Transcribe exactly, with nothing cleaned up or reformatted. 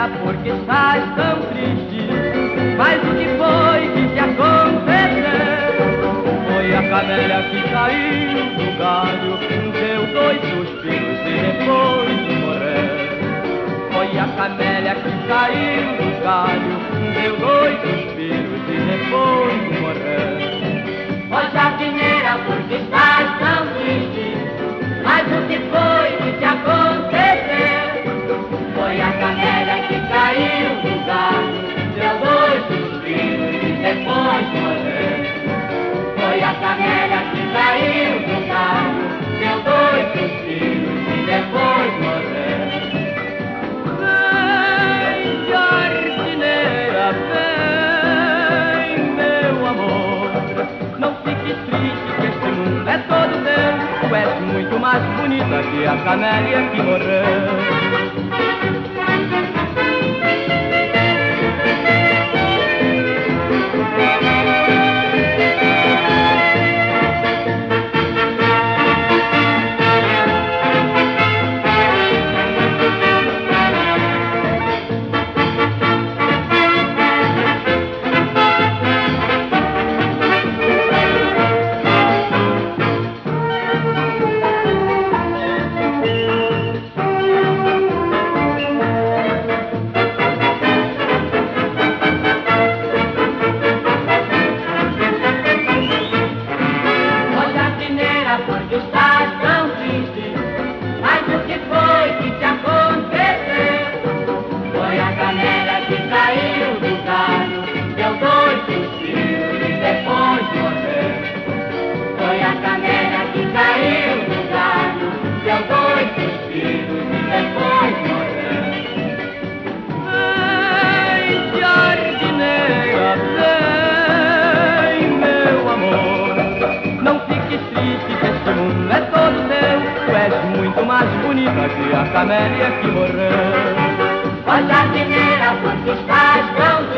jardineira, porque estás tão triste? Mas o que foi que te aconteceu? Foi a camélia que caiu do galho, deu dois suspiros e depois morreu. Foi a camélia que caiu do galho, deu dois suspiros e depois morreu. Ó jardineira, porque estás tão triste? Mas o que foi que te aconteceu? Foi a camélia que caiu do galho, deu dois suspiros e depois morreu. Foi a camélia que caiu do galho, deu dois suspiros e depois morreu. Vem, jardineira, vem, meu amor, não fiques triste que este mundo é todo teu. Tu és muito mais bonita que a camélia que morreu. Porque estás tão triste? Mas o que foi que te aconteceu? Foi a camélia que caiu do galho, deu dois suspiros e depois morreu. Foi a camélia que caiu do galho, deu dois suspiros e depois morreu. Vem, jardineira, vem, meu amor, não fiques triste que este mundo é todo teu. Tu és muito mais bonita que a camélia que morreu. Ó jardineira, porque estás tão